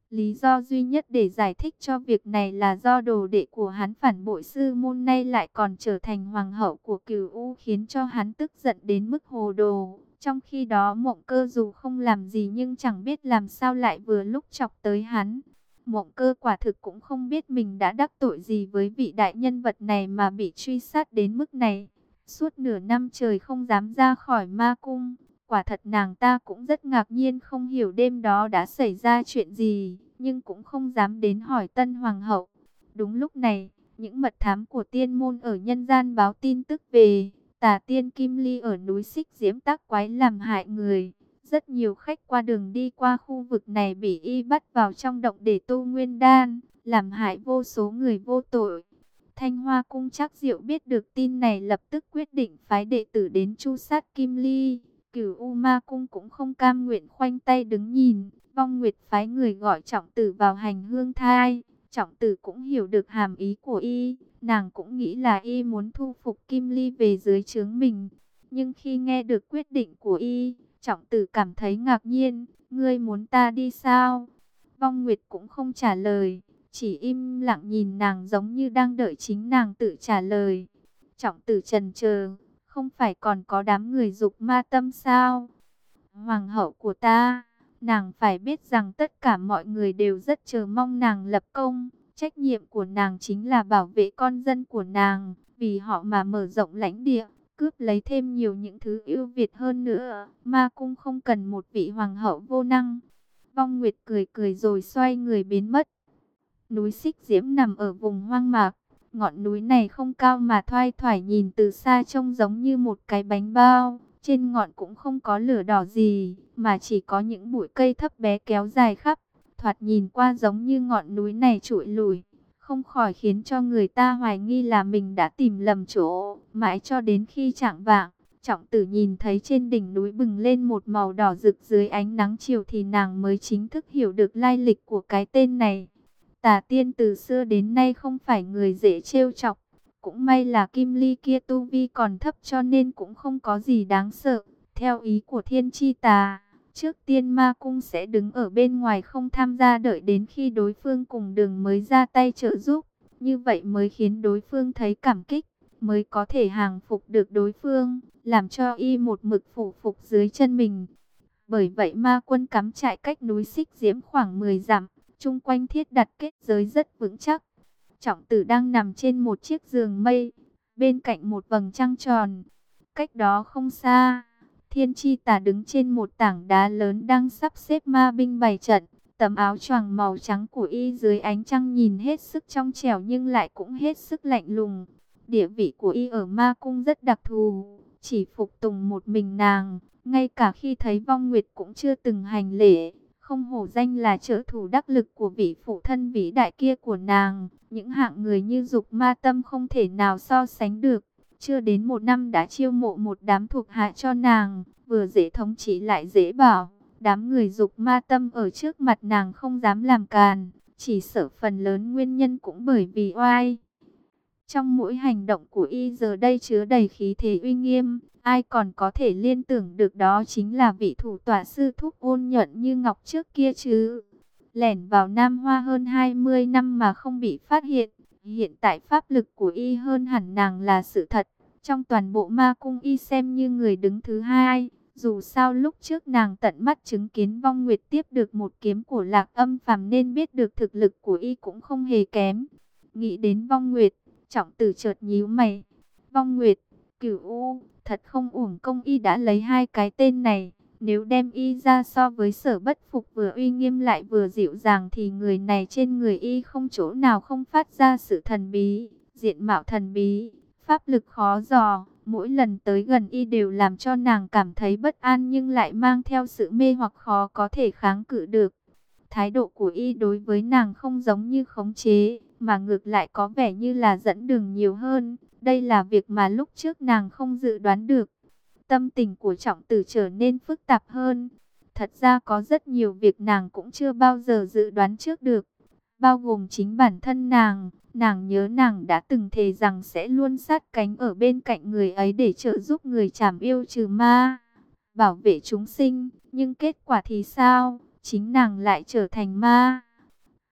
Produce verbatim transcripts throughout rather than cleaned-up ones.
Lý do duy nhất để giải thích cho việc này là do đồ đệ của hắn phản bội sư môn, nay lại còn trở thành hoàng hậu của Cửu U, khiến cho hắn tức giận đến mức hồ đồ. Trong khi đó Mộng Cơ dù không làm gì nhưng chẳng biết làm sao lại vừa lúc chọc tới hắn. Mộng Cơ quả thực cũng không biết mình đã đắc tội gì với vị đại nhân vật này mà bị truy sát đến mức này. Suốt nửa năm trời không dám ra khỏi ma cung. Quả thật nàng ta cũng rất ngạc nhiên, không hiểu đêm đó đã xảy ra chuyện gì, nhưng cũng không dám đến hỏi Tân Hoàng hậu. Đúng lúc này, những mật thám của tiên môn ở nhân gian báo tin tức về Tà tiên Kim Ly ở núi Xích Diễm tác quái làm hại người. Rất nhiều khách qua đường đi qua khu vực này bị y bắt vào trong động để tu nguyên đan, làm hại vô số người vô tội. Thanh Hoa cung Trác Diệu biết được tin này lập tức quyết định phái đệ tử đến tru sát Kim Ly. Cửu U Ma cung cũng không cam nguyện khoanh tay đứng nhìn, Vong Nguyệt phái người gọi Trọng Tử vào hành hương thai. Trọng Tử cũng hiểu được hàm ý của y, nàng cũng nghĩ là y muốn thu phục Kim Ly về dưới trướng mình. Nhưng khi nghe được quyết định của y, Trọng Tử cảm thấy ngạc nhiên, ngươi muốn ta đi sao? Vong Nguyệt cũng không trả lời, chỉ im lặng nhìn nàng giống như đang đợi chính nàng tự trả lời. Trọng Tử chần chờ, không phải còn có đám người dục ma tâm sao? Hoàng hậu của ta, nàng phải biết rằng tất cả mọi người đều rất chờ mong nàng lập công. Trách nhiệm của nàng chính là bảo vệ con dân của nàng, vì họ mà mở rộng lãnh địa, cướp lấy thêm nhiều những thứ ưu việt hơn nữa. Ma cung không cần một vị hoàng hậu vô năng. Vong Nguyệt cười cười rồi xoay người biến mất. Núi Xích Diễm nằm ở vùng hoang mạc. Ngọn núi này không cao mà thoai thoải, nhìn từ xa trông giống như một cái bánh bao. Trên ngọn cũng không có lửa đỏ gì, mà chỉ có những bụi cây thấp bé kéo dài khắp. Thoạt nhìn qua giống như ngọn núi này trụi lủi, không khỏi khiến cho người ta hoài nghi là mình đã tìm lầm chỗ. Mãi cho đến khi chạng vạng, Trọng Tử nhìn thấy trên đỉnh núi bừng lên một màu đỏ rực dưới ánh nắng chiều thì nàng mới chính thức hiểu được lai lịch của cái tên này. Tà tiên từ xưa đến nay không phải người dễ trêu chọc. Cũng may là Kim Ly kia tu vi còn thấp cho nên cũng không có gì đáng sợ. Theo ý của Thiên Chi Tà, trước tiên ma cung sẽ đứng ở bên ngoài không tham gia, đợi đến khi đối phương cùng đường mới ra tay trợ giúp. Như vậy mới khiến đối phương thấy cảm kích, mới có thể hàng phục được đối phương, làm cho y một mực phủ phục dưới chân mình. Bởi vậy ma quân cắm trại cách núi Xích Diễm khoảng mười dặm, chung quanh thiết đặt kết giới rất vững chắc. Trọng Tử đang nằm trên một chiếc giường mây, bên cạnh một vầng trăng tròn. Cách đó không xa, Thiên Chi Tà đứng trên một tảng đá lớn đang sắp xếp ma binh bày trận. Tấm áo choàng màu trắng của y dưới ánh trăng nhìn hết sức trong trẻo nhưng lại cũng hết sức lạnh lùng. Địa vị của y ở ma cung rất đặc thù, chỉ phục tùng một mình nàng, ngay cả khi thấy Vong Nguyệt cũng chưa từng hành lễ. Không hổ danh là trợ thủ đắc lực của vị phụ thân vĩ đại kia của nàng, những hạng người như Dục Ma Tâm không thể nào so sánh được. Chưa đến một năm đã chiêu mộ một đám thuộc hạ cho nàng, vừa dễ thống trị lại dễ bảo. Đám người Dục Ma Tâm ở trước mặt nàng không dám làm càn, chỉ sợ phần lớn nguyên nhân cũng bởi vì oai. Trong mỗi hành động của y giờ đây chứa đầy khí thế uy nghiêm, ai còn có thể liên tưởng được đó chính là vị thủ tọa sư thúc ôn nhuận như ngọc trước kia chứ. Lẻn vào Nam Hoa hơn hai mươi năm mà không bị phát hiện, hiện tại pháp lực của y hơn hẳn nàng là sự thật. Trong toàn bộ ma cung y xem như người đứng thứ hai, dù sao lúc trước nàng tận mắt chứng kiến Vong Nguyệt tiếp được một kiếm của Lạc Âm Phàm nên biết được thực lực của y cũng không hề kém. Nghĩ đến Vong Nguyệt, Trọng Tử chợt nhíu mày. Vong Nguyệt, Cửu U, thật không uổng công y đã lấy hai cái tên này. Nếu đem y ra so với Sở Bất Phục vừa uy nghiêm lại vừa dịu dàng thì người này trên người y không chỗ nào không phát ra sự thần bí, diện mạo thần bí, pháp lực khó dò. Mỗi lần tới gần y đều làm cho nàng cảm thấy bất an nhưng lại mang theo sự mê hoặc khó có thể kháng cự được. Thái độ của y đối với nàng không giống như khống chế, mà ngược lại có vẻ như là dẫn đường nhiều hơn. Đây là việc mà lúc trước nàng không dự đoán được. Tâm tình của Trọng Tử trở nên phức tạp hơn. Thật ra có rất nhiều việc nàng cũng chưa bao giờ dự đoán trước được. Bao gồm chính bản thân nàng. Nàng nhớ nàng đã từng thề rằng sẽ luôn sát cánh ở bên cạnh người ấy để trợ giúp người trảm yêu trừ ma, bảo vệ chúng sinh. Nhưng kết quả thì sao? Chính nàng lại trở thành ma.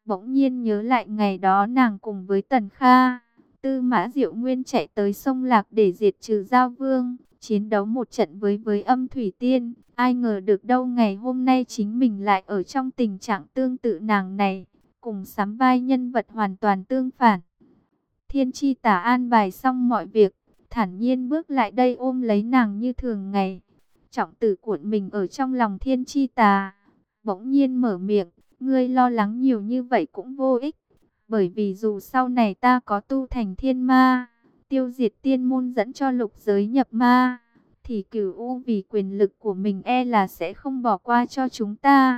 Bỗng nhiên nhớ lại ngày đó nàng cùng với Tần Kha, Tư Mã Diệu Nguyên chạy tới sông Lạc để diệt trừ Giao Vương, chiến đấu một trận với với Âm Thủy Tiên. Ai ngờ được đâu ngày hôm nay chính mình lại ở trong tình trạng tương tự nàng này, cùng sắm vai nhân vật hoàn toàn tương phản. Thiên Chi Tà an bài xong mọi việc, thản nhiên bước lại đây ôm lấy nàng như thường ngày. Trọng Tử cuộn mình ở trong lòng Thiên Chi Tà, bỗng nhiên mở miệng, ngươi lo lắng nhiều như vậy cũng vô ích, bởi vì dù sau này ta có tu thành thiên ma, tiêu diệt tiên môn dẫn cho lục giới nhập ma, thì Cửu U vì quyền lực của mình e là sẽ không bỏ qua cho chúng ta.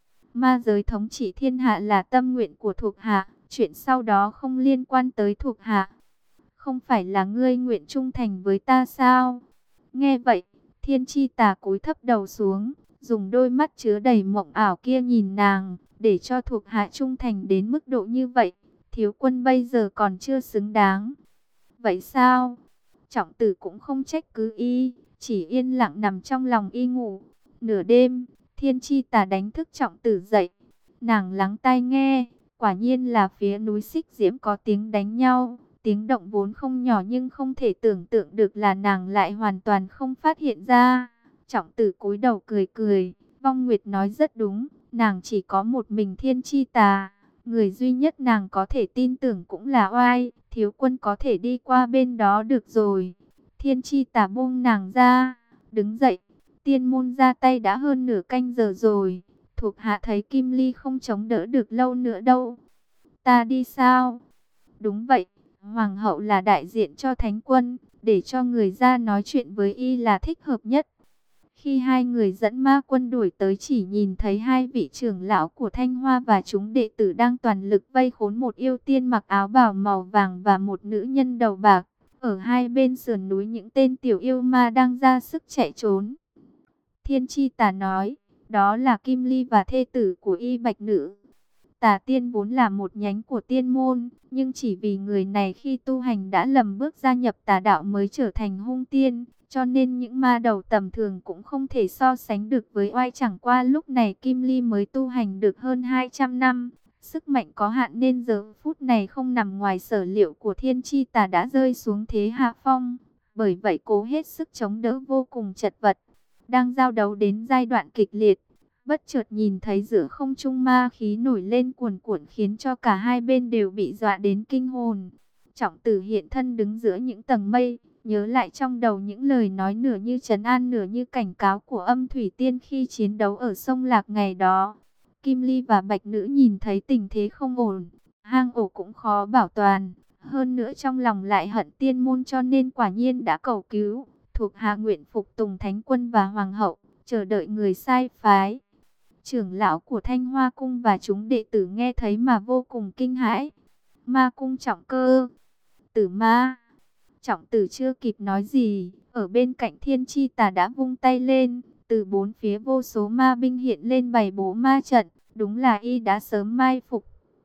Ma giới thống trị thiên hạ là tâm nguyện của thuộc hạ, chuyện sau đó không liên quan tới thuộc hạ. Không phải là ngươi nguyện trung thành với ta sao? Nghe vậy, Thiên Chi Tà cúi thấp đầu xuống, dùng đôi mắt chứa đầy mộng ảo kia nhìn nàng, để cho thuộc hạ trung thành đến mức độ như vậy, thiếu quân bây giờ còn chưa xứng đáng. Vậy sao? Trọng Tử cũng không trách cứ y, chỉ yên lặng nằm trong lòng y ngủ. Nửa đêm, Thiên Chi Tà đánh thức Trọng Tử dậy. Nàng lắng tai nghe, quả nhiên là phía núi Xích Diễm có tiếng đánh nhau. Tiếng động vốn không nhỏ nhưng không thể tưởng tượng được là nàng lại hoàn toàn không phát hiện ra. Trọng Tử cúi đầu cười cười, Vong Nguyệt nói rất đúng, nàng chỉ có một mình Thiên Chi Tà. Người duy nhất nàng có thể tin tưởng cũng là Oai, thiếu quân có thể đi qua bên đó được rồi. Thiên Chi Tà buông nàng ra, đứng dậy, tiên môn ra tay đã hơn nửa canh giờ rồi. Thuộc hạ thấy Kim Ly không chống đỡ được lâu nữa đâu. Ta đi sao? Đúng vậy, Hoàng hậu là đại diện cho Thánh quân, để cho người ra nói chuyện với y là thích hợp nhất. Khi hai người dẫn ma quân đuổi tới chỉ nhìn thấy hai vị trưởng lão của Thanh Hoa và chúng đệ tử đang toàn lực vây khốn một yêu tiên mặc áo bào màu vàng và một nữ nhân đầu bạc. Ở hai bên sườn núi những tên tiểu yêu ma đang ra sức chạy trốn. Thiên Chi Tà nói, đó là Kim Ly và thê tử của y Bạch Nữ. Tà tiên vốn là một nhánh của tiên môn, nhưng chỉ vì người này khi tu hành đã lầm bước gia nhập tà đạo mới trở thành hung tiên, cho nên những ma đầu tầm thường cũng không thể so sánh được với Oai. Chẳng qua lúc này Kim Ly mới tu hành được hơn hai trăm năm, sức mạnh có hạn nên giờ phút này không nằm ngoài sở liệu của Thiên Chi Tà đã rơi xuống thế hạ phong, bởi vậy cố hết sức chống đỡ vô cùng chật vật. Đang giao đấu đến giai đoạn kịch liệt, bất chợt nhìn thấy giữa không trung ma khí nổi lên cuồn cuộn khiến cho cả hai bên đều bị dọa đến kinh hồn. Trọng Tử hiện thân đứng giữa những tầng mây, nhớ lại trong đầu những lời nói nửa như trấn an nửa như cảnh cáo của Âm Thủy Tiên khi chiến đấu ở sông Lạc ngày đó. Kim Ly và Bạch Nữ nhìn thấy tình thế không ổn, hang ổ cũng khó bảo toàn, hơn nữa trong lòng lại hận tiên môn cho nên quả nhiên đã cầu cứu. Thuộc hạ nguyện phục tùng Thánh quân và Hoàng hậu, chờ đợi người sai phái. Trưởng lão của Thanh Hoa cung và chúng đệ tử nghe thấy mà vô cùng kinh hãi. Ma cung Trọng Cơ, Tử Ma. Trọng Tử chưa kịp nói gì, ở bên cạnh Thiên Chi Tà đã vung tay lên, từ bốn phía vô số ma binh hiện lên bày bố ma trận, đúng là y đã sớm mai phục.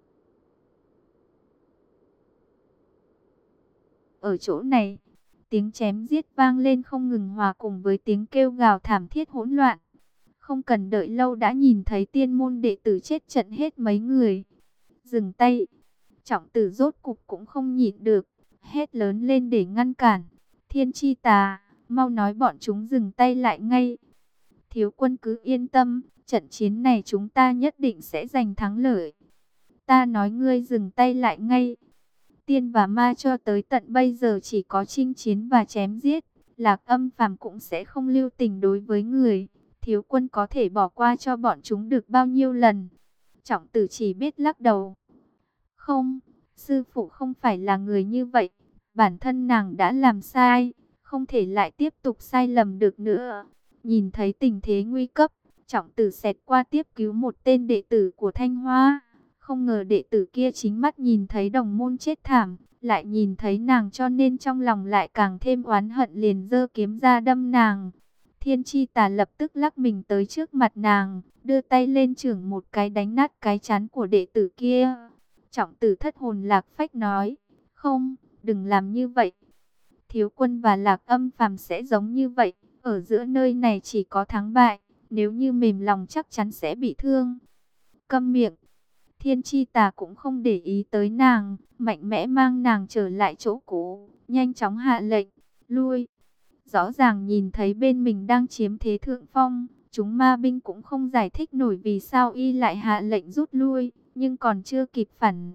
Ở chỗ này, tiếng chém giết vang lên không ngừng hòa cùng với tiếng kêu gào thảm thiết hỗn loạn. Không cần đợi lâu đã nhìn thấy tiên môn đệ tử chết trận hết mấy người. Dừng tay, Trọng Tử rốt cục cũng không nhịn được, hét lớn lên để ngăn cản. Thiên Chi Tà, mau nói bọn chúng dừng tay lại ngay. Thiếu quân cứ yên tâm, trận chiến này chúng ta nhất định sẽ giành thắng lợi. Ta nói ngươi dừng tay lại ngay. Tiên và ma cho tới tận bây giờ chỉ có chinh chiến và chém giết. Lạc Âm phàm cũng sẽ không lưu tình đối với người. Thiếu quân có thể bỏ qua cho bọn chúng được bao nhiêu lần? Trọng Tử chỉ biết lắc đầu. Không, sư phụ không phải là người như vậy. Bản thân nàng đã làm sai, không thể lại tiếp tục sai lầm được nữa. Nhìn thấy tình thế nguy cấp, Trọng Tử xẹt qua tiếp cứu một tên đệ tử của Thanh Hoa. Không ngờ đệ tử kia chính mắt nhìn thấy đồng môn chết thảm, lại nhìn thấy nàng cho nên trong lòng lại càng thêm oán hận, liền giơ kiếm ra đâm nàng. Thiên Chi Tà lập tức lắc mình tới trước mặt nàng, đưa tay lên chưởng một cái đánh nát cái trán của đệ tử kia. Trọng Tử thất hồn lạc phách nói, không, đừng làm như vậy. Thiếu quân và Lạc Âm phàm sẽ giống như vậy, ở giữa nơi này chỉ có thắng bại, nếu như mềm lòng chắc chắn sẽ bị thương. Câm miệng. Thiên Chi Tà cũng không để ý tới nàng, mạnh mẽ mang nàng trở lại chỗ cũ, nhanh chóng hạ lệnh, lui. Rõ ràng nhìn thấy bên mình đang chiếm thế thượng phong, chúng ma binh cũng không giải thích nổi vì sao y lại hạ lệnh rút lui, nhưng còn chưa kịp phản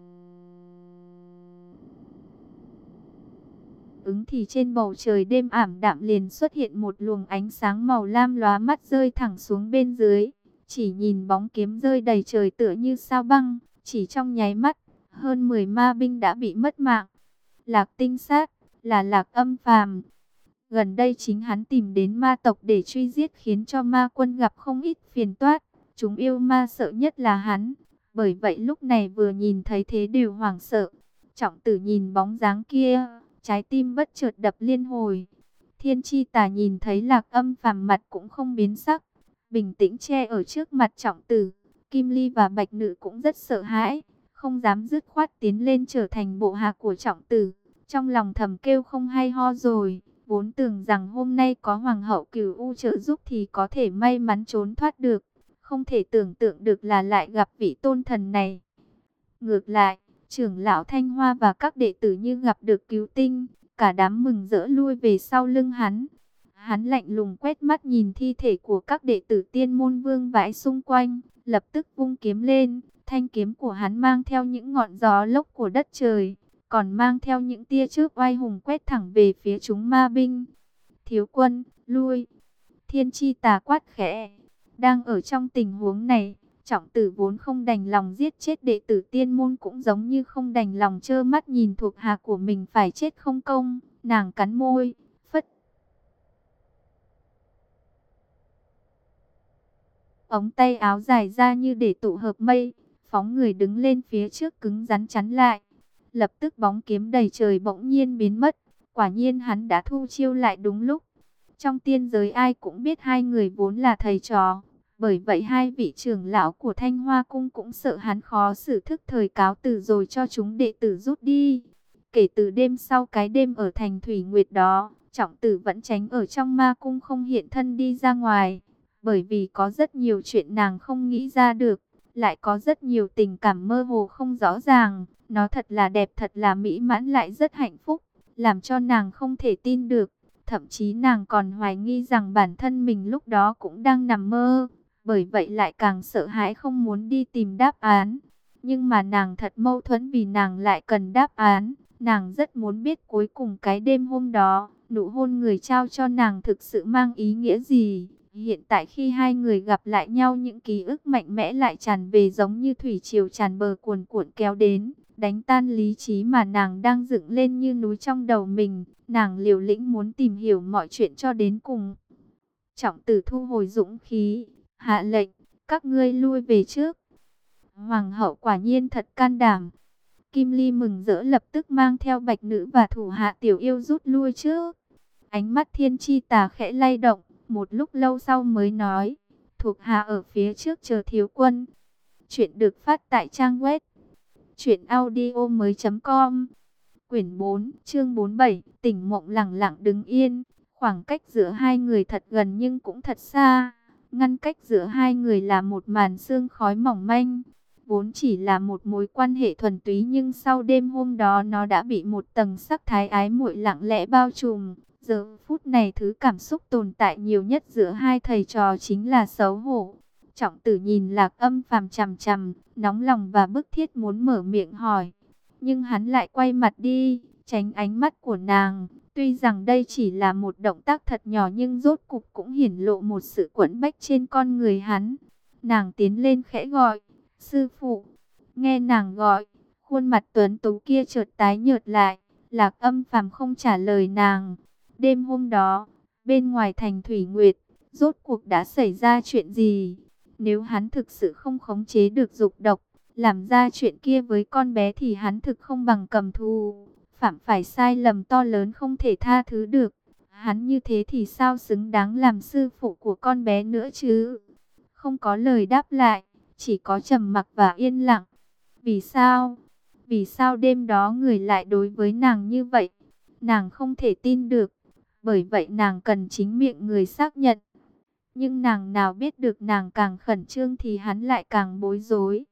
ứng thì trên bầu trời đêm ảm đạm liền xuất hiện một luồng ánh sáng màu lam lóa mắt rơi thẳng xuống bên dưới. Chỉ nhìn bóng kiếm rơi đầy trời tựa như sao băng, chỉ trong nháy mắt, hơn mười ma binh đã bị mất mạng. Lạc Tinh Sát là Lạc Âm Phàm. Gần đây chính hắn tìm đến ma tộc để truy giết, khiến cho ma quân gặp không ít phiền toát. Chúng yêu ma sợ nhất là hắn. Bởi vậy lúc này vừa nhìn thấy thế đều hoảng sợ. Trọng Tử nhìn bóng dáng kia, trái tim bất chợt đập liên hồi. Thiên Chi Tà nhìn thấy Lạc Âm Phàm mặt cũng không biến sắc, bình tĩnh che ở trước mặt Trọng Tử. Kim Ly và Bạch Nữ cũng rất sợ hãi, không dám dứt khoát tiến lên trở thành bộ hạ của Trọng Tử. Trong lòng thầm kêu không hay ho rồi, vốn tưởng rằng hôm nay có Hoàng hậu Cửu U trợ giúp thì có thể may mắn trốn thoát được. Không thể tưởng tượng được là lại gặp vị tôn thần này. Ngược lại, trưởng lão Thanh Hoa và các đệ tử như gặp được cứu tinh, cả đám mừng rỡ lui về sau lưng hắn. Hắn lạnh lùng quét mắt nhìn thi thể của các đệ tử Tiên Môn Vương vãi xung quanh, lập tức vung kiếm lên. Thanh kiếm của hắn mang theo những ngọn gió lốc của đất trời, còn mang theo những tia chớp oai hùng quét thẳng về phía chúng ma binh. Thiếu quân, lui! Thiên Chi Tà quát khẽ. Đang ở trong tình huống này, Trọng Tử vốn không đành lòng giết chết đệ tử Tiên Môn, cũng giống như không đành lòng trơ mắt nhìn thuộc hạ của mình phải chết không công. Nàng cắn môi, phất ống tay áo dài ra như để tụ hợp mây, phóng người đứng lên phía trước cứng rắn chắn lại. Lập tức bóng kiếm đầy trời bỗng nhiên biến mất. Quả nhiên hắn đã thu chiêu lại đúng lúc. Trong tiên giới ai cũng biết hai người vốn là thầy trò. Bởi vậy hai vị trưởng lão của Thanh Hoa Cung cũng sợ hắn khó xử, thức thời cáo từ rồi cho chúng đệ tử rút đi. Kể từ đêm sau cái đêm ở thành Thủy Nguyệt đó, Trọng Tử vẫn tránh ở trong ma cung không hiện thân đi ra ngoài. Bởi vì có rất nhiều chuyện nàng không nghĩ ra được, lại có rất nhiều tình cảm mơ hồ không rõ ràng. Nó thật là đẹp, thật là mỹ mãn, lại rất hạnh phúc, làm cho nàng không thể tin được. Thậm chí nàng còn hoài nghi rằng bản thân mình lúc đó cũng đang nằm mơ. Bởi vậy lại càng sợ hãi, không muốn đi tìm đáp án. Nhưng mà nàng thật mâu thuẫn vì nàng lại cần đáp án. Nàng rất muốn biết cuối cùng cái đêm hôm đó, nụ hôn người trao cho nàng thực sự mang ý nghĩa gì. Hiện tại khi hai người gặp lại nhau, những ký ức mạnh mẽ lại tràn về giống như thủy triều tràn bờ cuồn cuộn kéo đến, đánh tan lý trí mà nàng đang dựng lên như núi trong đầu mình. Nàng liều lĩnh muốn tìm hiểu mọi chuyện cho đến cùng. Trọng Tử thu hồi dũng khí, hạ lệnh, các ngươi lui về trước. Hoàng hậu quả nhiên thật can đảm. Kim Ly mừng rỡ lập tức mang theo Bạch Nữ và thủ hạ Tiểu Yêu rút lui trước. Ánh mắt Thiên Chi Tà khẽ lay động, một lúc lâu sau mới nói, thuộc hạ ở phía trước chờ thiếu quân. Chuyện được phát tại trang web truyện audio mới chấm com. Quyển bốn, chương bốn mươi bảy, Tỉnh Mộng lẳng lặng đứng yên. Khoảng cách giữa hai người thật gần nhưng cũng thật xa. Ngăn cách giữa hai người là một màn sương khói mỏng manh. Vốn chỉ là một mối quan hệ thuần túy, nhưng sau đêm hôm đó nó đã bị một tầng sắc thái ái muội lặng lẽ bao trùm. Giờ phút này thứ cảm xúc tồn tại nhiều nhất giữa hai thầy trò chính là xấu hổ. Trọng Tử nhìn Lạc Âm Phàm chằm chằm, nóng lòng và bức thiết muốn mở miệng hỏi. Nhưng hắn lại quay mặt đi, tránh ánh mắt của nàng. Tuy rằng đây chỉ là một động tác thật nhỏ, nhưng rốt cục cũng hiển lộ một sự quẫn bách trên con người hắn. Nàng tiến lên khẽ gọi, sư phụ. Nghe nàng gọi, khuôn mặt tuấn tú kia chợt tái nhợt lại. Lạc Âm Phàm không trả lời nàng. Đêm hôm đó, bên ngoài thành Thủy Nguyệt, rốt cuộc đã xảy ra chuyện gì? Nếu hắn thực sự không khống chế được dục độc, làm ra chuyện kia với con bé thì hắn thực không bằng cầm thú. Phạm phải sai lầm to lớn không thể tha thứ được. Hắn như thế thì sao xứng đáng làm sư phụ của con bé nữa chứ? Không có lời đáp lại, chỉ có trầm mặc và yên lặng. Vì sao? Vì sao đêm đó người lại đối với nàng như vậy? Nàng không thể tin được. Bởi vậy nàng cần chính miệng người xác nhận. Nhưng nàng nào biết được nàng càng khẩn trương thì hắn lại càng bối rối.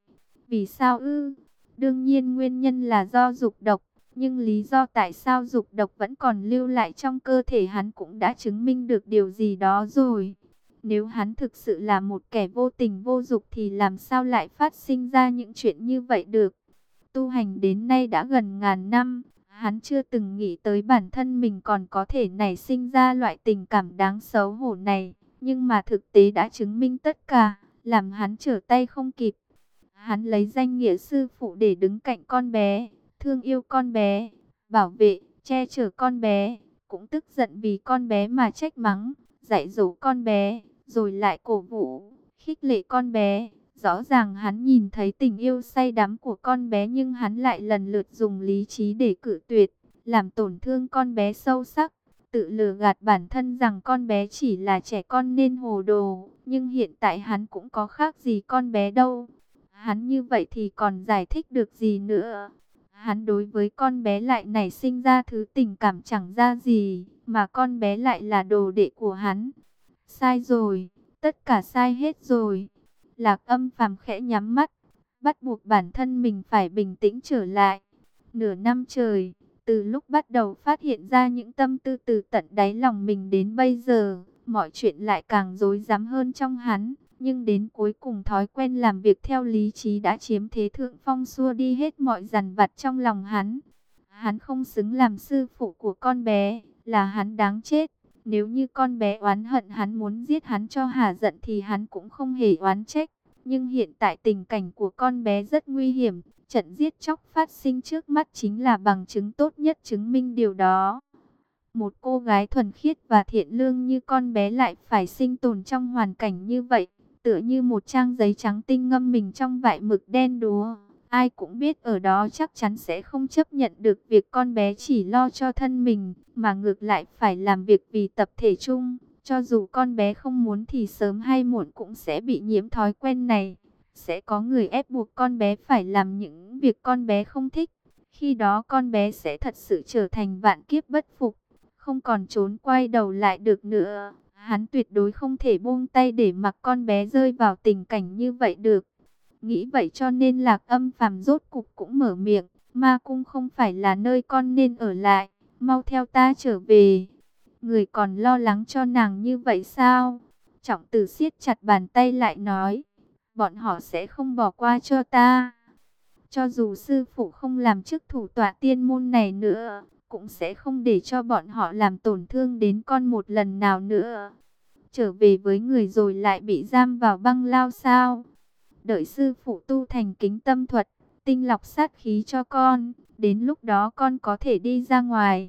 Vì sao ư? Đương nhiên nguyên nhân là do dục độc. Nhưng lý do tại sao dục độc vẫn còn lưu lại trong cơ thể hắn cũng đã chứng minh được điều gì đó rồi. Nếu hắn thực sự là một kẻ vô tình vô dục thì làm sao lại phát sinh ra những chuyện như vậy được? Tu hành đến nay đã gần ngàn năm, hắn chưa từng nghĩ tới bản thân mình còn có thể nảy sinh ra loại tình cảm đáng xấu hổ này. Nhưng mà thực tế đã chứng minh tất cả, làm hắn trở tay không kịp. Hắn lấy danh nghĩa sư phụ để đứng cạnh con bé, thương yêu con bé, bảo vệ, che chở con bé, cũng tức giận vì con bé mà trách mắng, dạy dỗ con bé, rồi lại cổ vũ, khích lệ con bé. Rõ ràng hắn nhìn thấy tình yêu say đắm của con bé nhưng hắn lại lần lượt dùng lý trí để cự tuyệt, làm tổn thương con bé sâu sắc, tự lừa gạt bản thân rằng con bé chỉ là trẻ con nên hồ đồ, nhưng hiện tại hắn cũng có khác gì con bé đâu. Hắn như vậy thì còn giải thích được gì nữa? Hắn đối với con bé lại nảy sinh ra thứ tình cảm chẳng ra gì, mà con bé lại là đồ đệ của hắn. Sai rồi, tất cả sai hết rồi. Lạc Âm Phàm khẽ nhắm mắt, bắt buộc bản thân mình phải bình tĩnh trở lại. Nửa năm trời, từ lúc bắt đầu phát hiện ra những tâm tư từ tận đáy lòng mình đến bây giờ, mọi chuyện lại càng rối rắm hơn trong hắn. Nhưng đến cuối cùng thói quen làm việc theo lý trí đã chiếm thế thượng phong, xua đi hết mọi dằn vặt trong lòng hắn. Hắn không xứng làm sư phụ của con bé, là hắn đáng chết. Nếu như con bé oán hận hắn muốn giết hắn cho hả giận thì hắn cũng không hề oán trách. Nhưng hiện tại tình cảnh của con bé rất nguy hiểm. Trận giết chóc phát sinh trước mắt chính là bằng chứng tốt nhất chứng minh điều đó. Một cô gái thuần khiết và thiện lương như con bé lại phải sinh tồn trong hoàn cảnh như vậy. Tựa như một trang giấy trắng tinh ngâm mình trong vại mực đen đúa. Ai cũng biết ở đó chắc chắn sẽ không chấp nhận được việc con bé chỉ lo cho thân mình, mà ngược lại phải làm việc vì tập thể chung. Cho dù con bé không muốn thì sớm hay muộn cũng sẽ bị nhiễm thói quen này. Sẽ có người ép buộc con bé phải làm những việc con bé không thích. Khi đó con bé sẽ thật sự trở thành vạn kiếp bất phục, không còn trốn quay đầu lại được nữa. Hắn tuyệt đối không thể buông tay để mặc con bé rơi vào tình cảnh như vậy được. Nghĩ vậy cho nên Lạc Âm Phàm rốt cục cũng mở miệng. Ma cung không phải là nơi con nên ở lại. Mau theo ta trở về. Người còn lo lắng cho nàng như vậy sao? Trọng Tử siết chặt bàn tay lại nói. Bọn họ sẽ không bỏ qua cho ta. Cho dù sư phụ không làm chức thủ tọa tiên môn này nữa, cũng sẽ không để cho bọn họ làm tổn thương đến con một lần nào nữa. Trở về với người rồi lại bị giam vào băng lao sao? Đợi sư phụ tu thành kính tâm thuật, tinh lọc sát khí cho con, đến lúc đó con có thể đi ra ngoài.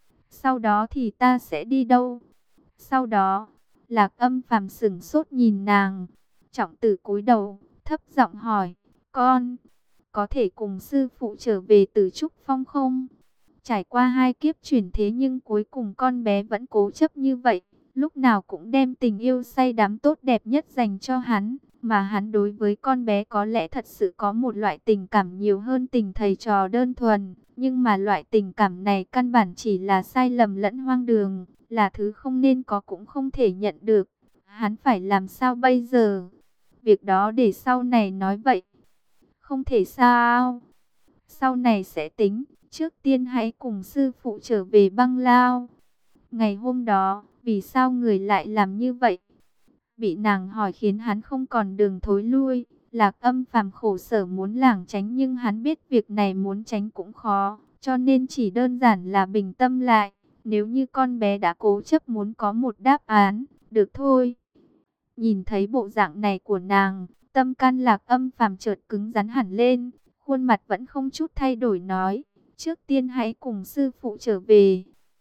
Sau đó thì ta sẽ đi đâu? Sau đó, Lạc Âm Phàm sững sốt nhìn nàng. Trọng Tử cúi đầu, thấp giọng hỏi, con có thể cùng sư phụ trở về Tử Trúc Phong không? Trải qua hai kiếp chuyển thế nhưng cuối cùng con bé vẫn cố chấp như vậy, lúc nào cũng đem tình yêu say đắm tốt đẹp nhất dành cho hắn, mà hắn đối với con bé có lẽ thật sự có một loại tình cảm nhiều hơn tình thầy trò đơn thuần, nhưng mà loại tình cảm này căn bản chỉ là sai lầm lẫn hoang đường, là thứ không nên có cũng không thể nhận được. Hắn phải làm sao bây giờ? Việc đó để sau này nói vậy. Không thể sao? Sau này sẽ tính. Trước tiên hãy cùng sư phụ trở về băng lao. Ngày hôm đó, vì sao người lại làm như vậy? Bị nàng hỏi khiến hắn không còn đường thối lui. Lạc Âm Phàm khổ sở muốn lảng tránh nhưng hắn biết việc này muốn tránh cũng khó. Cho nên chỉ đơn giản là bình tâm lại. Nếu như con bé đã cố chấp muốn có một đáp án, được thôi. Nhìn thấy bộ dạng này của nàng, tâm can Lạc Âm Phàm chợt cứng rắn hẳn lên. Khuôn mặt vẫn không chút thay đổi nói. Trước tiên hãy cùng sư phụ trở về.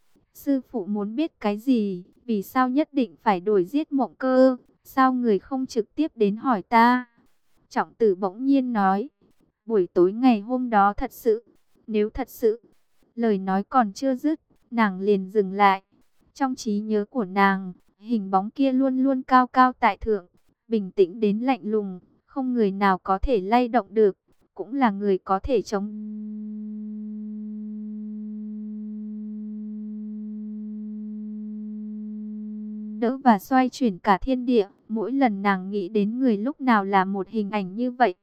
Sư phụ muốn biết cái gì? Vì sao nhất định phải đổi giết Mộng Cơ? Sao người không trực tiếp đến hỏi ta? Trọng Tử bỗng nhiên nói. Buổi tối ngày hôm đó thật sự. Nếu thật sự. Lời nói còn chưa dứt, nàng liền dừng lại. Trong trí nhớ của nàng, hình bóng kia luôn luôn cao cao tại thượng, bình tĩnh đến lạnh lùng, không người nào có thể lay động được, cũng là người có thể chống đỡ và xoay chuyển cả thiên địa. Mỗi lần nàng nghĩ đến người lúc nào là một hình ảnh như vậy,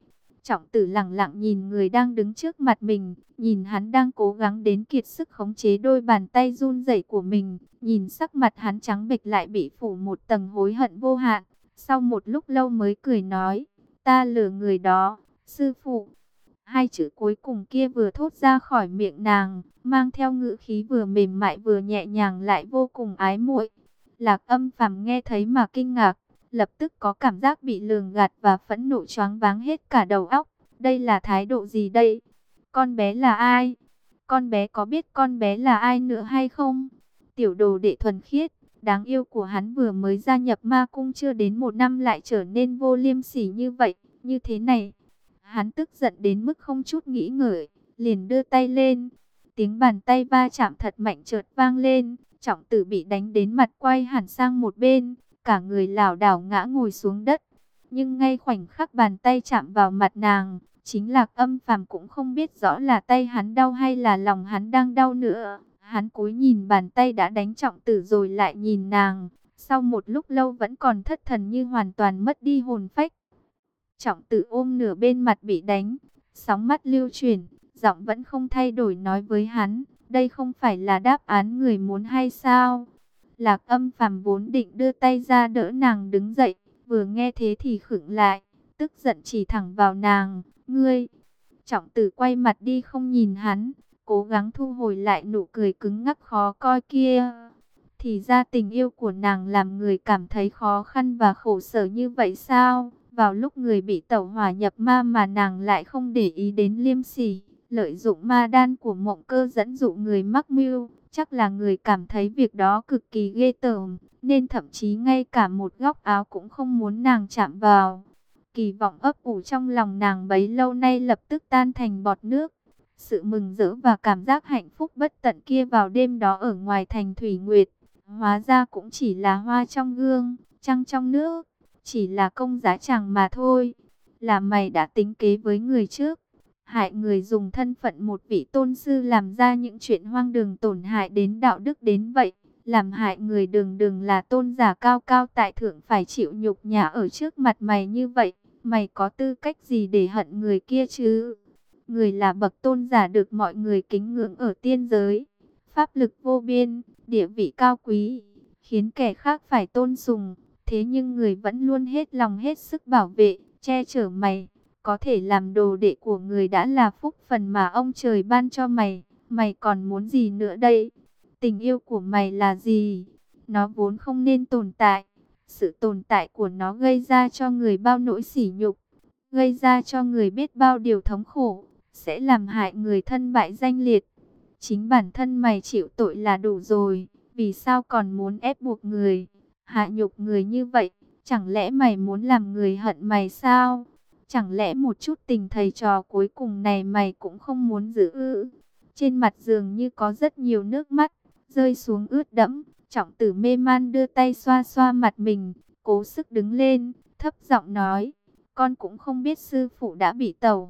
Trọng Tử lẳng lặng nhìn người đang đứng trước mặt mình, nhìn hắn đang cố gắng đến kiệt sức khống chế đôi bàn tay run rẩy của mình, nhìn sắc mặt hắn trắng bệch lại bị phủ một tầng hối hận vô hạn. Sau một lúc lâu mới cười nói, ta lừa người đó, sư phụ. Hai chữ cuối cùng kia vừa thốt ra khỏi miệng nàng, mang theo ngữ khí vừa mềm mại vừa nhẹ nhàng lại vô cùng ái muội. Lạc Âm Phàm nghe thấy mà kinh ngạc, lập tức có cảm giác bị lường gạt và phẫn nộ choáng váng hết cả đầu óc. Đây là thái độ gì đây? Con bé là ai? Con bé có biết con bé là ai nữa hay không? Tiểu đồ đệ thuần khiết, đáng yêu của hắn vừa mới gia nhập ma cung chưa đến một năm lại trở nên vô liêm sỉ như vậy, như thế này. Hắn tức giận đến mức không chút nghĩ ngợi, liền đưa tay lên. Tiếng bàn tay va chạm thật mạnh chợt vang lên, Trọng Tử bị đánh đến mặt quay hẳn sang một bên, cả người lảo đảo ngã ngồi xuống đất. Nhưng ngay khoảnh khắc bàn tay chạm vào mặt nàng, chính Lạc Âm Phàm cũng không biết rõ là tay hắn đau hay là lòng hắn đang đau nữa. Hắn cúi nhìn bàn tay đã đánh Trọng Tử rồi lại nhìn nàng, sau một lúc lâu vẫn còn thất thần như hoàn toàn mất đi hồn phách. Trọng Tử ôm nửa bên mặt bị đánh, sóng mắt lưu chuyển, giọng vẫn không thay đổi nói với hắn, đây không phải là đáp án người muốn hay sao? Lạc Âm Phàm vốn định đưa tay ra đỡ nàng đứng dậy, vừa nghe thế thì khựng lại, tức giận chỉ thẳng vào nàng, ngươi. Trọng Tử quay mặt đi không nhìn hắn, cố gắng thu hồi lại nụ cười cứng ngắc khó coi kia. Thì ra tình yêu của nàng làm người cảm thấy khó khăn và khổ sở như vậy sao? Vào lúc người bị tẩu hỏa nhập ma mà nàng lại không để ý đến liêm sỉ, lợi dụng ma đan của Mộng Cơ dẫn dụ người mắc mưu, chắc là người cảm thấy việc đó cực kỳ ghê tởm, nên thậm chí ngay cả một góc áo cũng không muốn nàng chạm vào. Kỳ vọng ấp ủ trong lòng nàng bấy lâu nay lập tức tan thành bọt nước. Sự mừng rỡ và cảm giác hạnh phúc bất tận kia vào đêm đó ở ngoài thành Thủy Nguyệt, hóa ra cũng chỉ là hoa trong gương, trăng trong nước, chỉ là công giá chẳng mà thôi. Là mày đã tính kế với người trước, hại người dùng thân phận một vị tôn sư làm ra những chuyện hoang đường tổn hại đến đạo đức đến vậy, làm hại người đường đường là tôn giả cao cao tại thượng phải chịu nhục nhã ở trước mặt mày như vậy. Mày có tư cách gì để hận người kia chứ? Người là bậc tôn giả được mọi người kính ngưỡng ở tiên giới, pháp lực vô biên, địa vị cao quý, khiến kẻ khác phải tôn sùng. Thế nhưng người vẫn luôn hết lòng hết sức bảo vệ, che chở mày. Có thể làm đồ đệ của người đã là phúc phần mà ông trời ban cho mày. Mày còn muốn gì nữa đây? Tình yêu của mày là gì? Nó vốn không nên tồn tại. Sự tồn tại của nó gây ra cho người bao nỗi sỉ nhục, gây ra cho người biết bao điều thống khổ, sẽ làm hại người thân bại danh liệt. Chính bản thân mày chịu tội là đủ rồi, vì sao còn muốn ép buộc người, hạ nhục người như vậy? Chẳng lẽ mày muốn làm người hận mày sao? Chẳng lẽ một chút tình thầy trò cuối cùng này mày cũng không muốn giữ ư? Trên mặt dường như có rất nhiều nước mắt rơi xuống ướt đẫm. Trọng Tử mê man đưa tay xoa xoa mặt mình, cố sức đứng lên, thấp giọng nói, con cũng không biết sư phụ đã bị tẩu.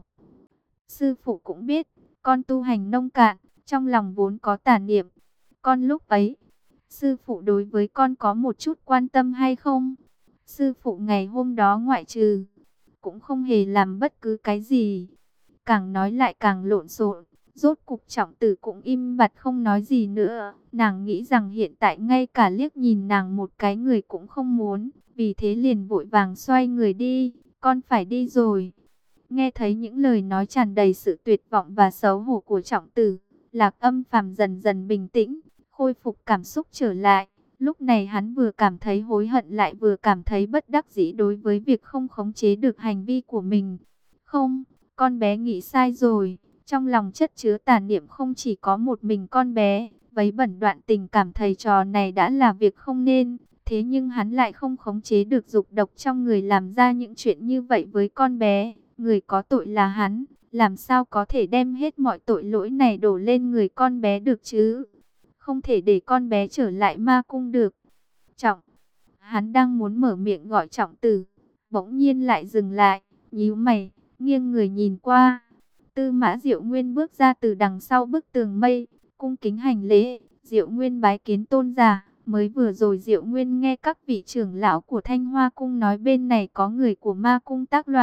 Sư phụ cũng biết, con tu hành nông cạn, trong lòng vốn có tà niệm. Con lúc ấy, sư phụ đối với con có một chút quan tâm hay không? Sư phụ ngày hôm đó ngoại trừ, cũng không hề làm bất cứ cái gì. Càng nói lại càng lộn xộn. Rốt cục Trọng Tử cũng im bặt không nói gì nữa. Nàng nghĩ rằng hiện tại ngay cả liếc nhìn nàng một cái người cũng không muốn, vì thế liền vội vàng xoay người đi. Con phải đi rồi. Nghe thấy những lời nói tràn đầy sự tuyệt vọng và xấu hổ của Trọng Tử, Lạc Âm Phàm dần dần bình tĩnh, khôi phục cảm xúc trở lại. Lúc này hắn vừa cảm thấy hối hận lại vừa cảm thấy bất đắc dĩ đối với việc không khống chế được hành vi của mình. Không, con bé nghĩ sai rồi. Trong lòng chất chứa tà niệm không chỉ có một mình con bé, vấy bẩn đoạn tình cảm thầy trò này đã là việc không nên. Thế nhưng hắn lại không khống chế được dục độc trong người làm ra những chuyện như vậy với con bé. Người có tội là hắn, làm sao có thể đem hết mọi tội lỗi này đổ lên người con bé được chứ? Không thể để con bé trở lại ma cung được. Trọng, hắn đang muốn mở miệng gọi Trọng Tử, bỗng nhiên lại dừng lại, nhíu mày, nghiêng người nhìn qua. Tư Mã Diệu Nguyên bước ra từ đằng sau bức tường mây, cung kính hành lễ. Diệu Nguyên bái kiến tôn giả. Mới vừa rồi Diệu Nguyên nghe các vị trưởng lão của Thanh Hoa Cung nói bên này có người của ma cung tác loạn,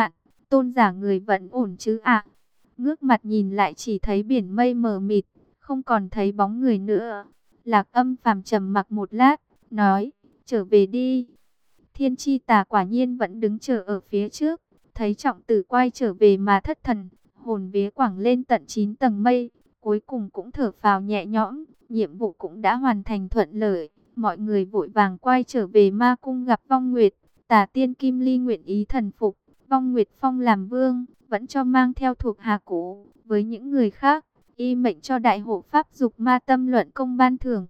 tôn giả người vẫn ổn chứ ạ? Ngước mặt nhìn lại chỉ thấy biển mây mờ mịt, không còn thấy bóng người nữa. Lạc Âm Phàm trầm mặc một lát, nói, trở về đi. Thiên Chi Tà quả nhiên vẫn đứng chờ ở phía trước, thấy Trọng Tử quay trở về mà thất thần, hồn vía quẳng lên tận chín tầng mây, cuối cùng cũng thở phào nhẹ nhõm, nhiệm vụ cũng đã hoàn thành thuận lợi. Mọi người vội vàng quay trở về ma cung gặp Vong Nguyệt. Tà tiên Kim Ly nguyện ý thần phục, Vong Nguyệt phong làm vương, vẫn cho mang theo thuộc hạ cũ. Với những người khác, y mệnh cho đại hộ pháp dục ma tâm luận công ban thưởng.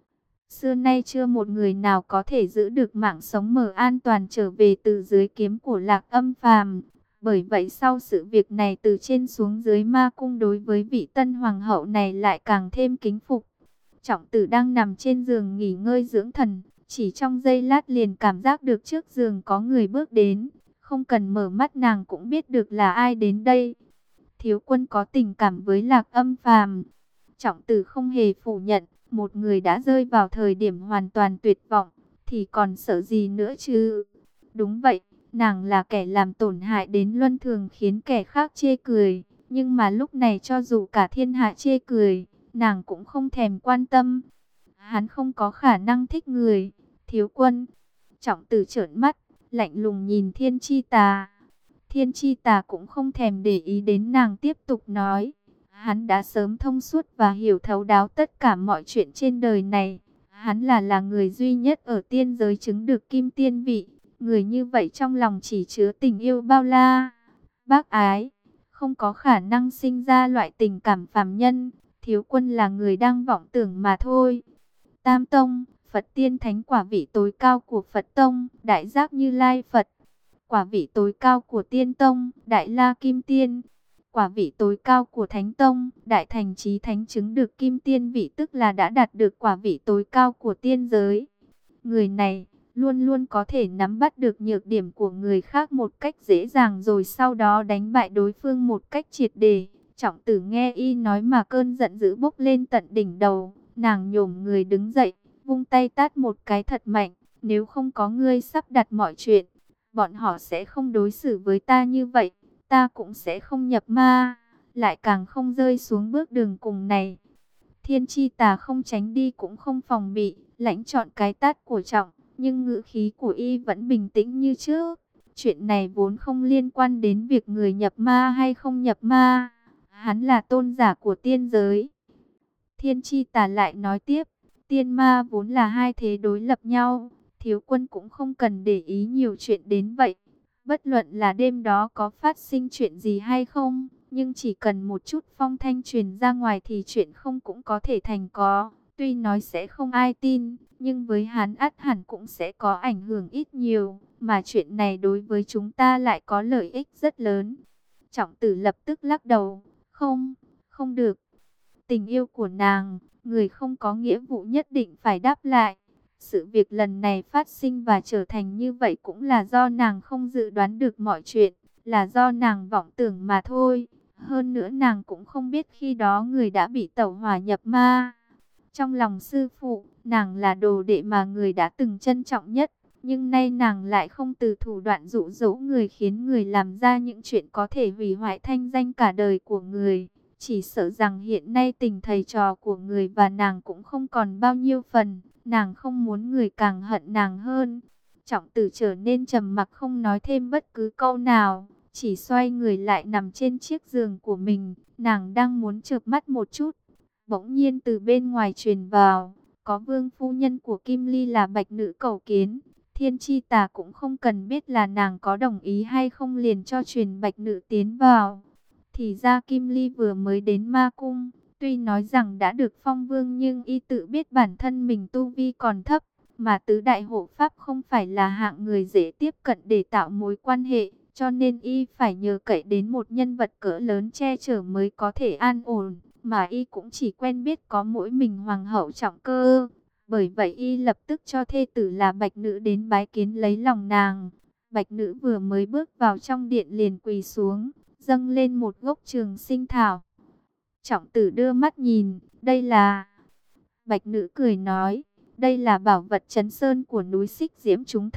Xưa nay chưa một người nào có thể giữ được mạng sống mở an toàn trở về từ dưới kiếm của Lạc Âm Phàm. Bởi vậy sau sự việc này từ trên xuống dưới ma cung đối với vị tân hoàng hậu này lại càng thêm kính phục. Trọng Tử đang nằm trên giường nghỉ ngơi dưỡng thần, chỉ trong giây lát liền cảm giác được trước giường có người bước đến, không cần mở mắt nàng cũng biết được là ai đến đây. Thiếu quân có tình cảm với Lạc Âm Phàm. Trọng Tử không hề phủ nhận, một người đã rơi vào thời điểm hoàn toàn tuyệt vọng, thì còn sợ gì nữa chứ? Đúng vậy, nàng là kẻ làm tổn hại đến luân thường khiến kẻ khác chê cười, nhưng mà lúc này cho dù cả thiên hạ chê cười, nàng cũng không thèm quan tâm. Hắn không có khả năng thích người. Thiếu quân. Trọng Tử trợn mắt, lạnh lùng nhìn Thiên Chi Tà. Thiên Chi Tà cũng không thèm để ý đến nàng, tiếp tục nói. Hắn đã sớm thông suốt và hiểu thấu đáo tất cả mọi chuyện trên đời này. Hắn là là người duy nhất ở tiên giới chứng được kim tiên vị. Người như vậy trong lòng chỉ chứa tình yêu bao la, bác ái, không có khả năng sinh ra loại tình cảm phàm nhân. Thiếu quân là người đang vọng tưởng mà thôi. Tam Tông, Phật Tiên Thánh quả vị tối cao của Phật Tông, Đại Giác Như Lai Phật. Quả vị tối cao của Tiên Tông, Đại La Kim Tiên. Quả vị tối cao của Thánh Tông, Đại Thành Chí Thánh chứng được Kim Tiên vị, tức là đã đạt được quả vị tối cao của tiên giới. Người này luôn luôn có thể nắm bắt được nhược điểm của người khác một cách dễ dàng, rồi sau đó đánh bại đối phương một cách triệt để. Trọng Tử nghe y nói mà cơn giận dữ bốc lên tận đỉnh đầu. Nàng nhổm người đứng dậy, vung tay tát một cái thật mạnh. Nếu không có ngươi sắp đặt mọi chuyện, bọn họ sẽ không đối xử với ta như vậy. Ta cũng sẽ không nhập ma, lại càng không rơi xuống bước đường cùng này. Thiên Chi Tà không tránh đi cũng không phòng bị, lãnh chọn cái tát của Trọng. Nhưng ngữ khí của y vẫn bình tĩnh như trước. Chuyện này vốn không liên quan đến việc người nhập ma hay không nhập ma. Hắn là tôn giả của tiên giới. Thiên Chi Tà lại nói tiếp, tiên ma vốn là hai thế đối lập nhau. Thiếu quân cũng không cần để ý nhiều chuyện đến vậy. Bất luận là đêm đó có phát sinh chuyện gì hay không, nhưng chỉ cần một chút phong thanh truyền ra ngoài thì chuyện không cũng có thể thành có. Tuy nói sẽ không ai tin, nhưng với hắn ắt hẳn cũng sẽ có ảnh hưởng ít nhiều, mà chuyện này đối với chúng ta lại có lợi ích rất lớn. Trọng Tử lập tức lắc đầu, không, không được. Tình yêu của nàng, người không có nghĩa vụ nhất định phải đáp lại. Sự việc lần này phát sinh và trở thành như vậy cũng là do nàng không dự đoán được mọi chuyện, là do nàng vọng tưởng mà thôi. Hơn nữa nàng cũng không biết khi đó người đã bị tẩu hỏa nhập ma. Trong lòng sư phụ, nàng là đồ đệ mà người đã từng trân trọng nhất. Nhưng nay nàng lại không từ thủ đoạn dụ dỗ người, khiến người làm ra những chuyện có thể hủy hoại thanh danh cả đời của người. Chỉ sợ rằng hiện nay tình thầy trò của người và nàng cũng không còn bao nhiêu phần. Nàng không muốn người càng hận nàng hơn. Trọng Tử trở nên trầm mặc, không nói thêm bất cứ câu nào, chỉ xoay người lại nằm trên chiếc giường của mình. Nàng đang muốn chợp mắt một chút, bỗng nhiên từ bên ngoài truyền vào, có vương phu nhân của Kim Ly là Bạch Nữ cầu kiến. Thiên Chi Tà cũng không cần biết là nàng có đồng ý hay không, liền cho truyền Bạch Nữ tiến vào. Thì ra Kim Ly vừa mới đến ma cung, tuy nói rằng đã được phong vương nhưng y tự biết bản thân mình tu vi còn thấp, mà tứ đại hộ pháp không phải là hạng người dễ tiếp cận để tạo mối quan hệ, cho nên y phải nhờ cậy đến một nhân vật cỡ lớn che chở mới có thể an ổn, mà y cũng chỉ quen biết có mỗi mình hoàng hậu Trọng Cơ. Bởi vậy y lập tức cho thê tử là Bạch Nữ đến bái kiến lấy lòng nàng. Bạch Nữ vừa mới bước vào trong điện liền quỳ xuống, dâng lên một gốc trường sinh thảo. Trọng Tử đưa mắt nhìn, đây là... Bạch Nữ cười nói, đây là bảo vật trấn sơn của núi Xích Diễm chúng thần,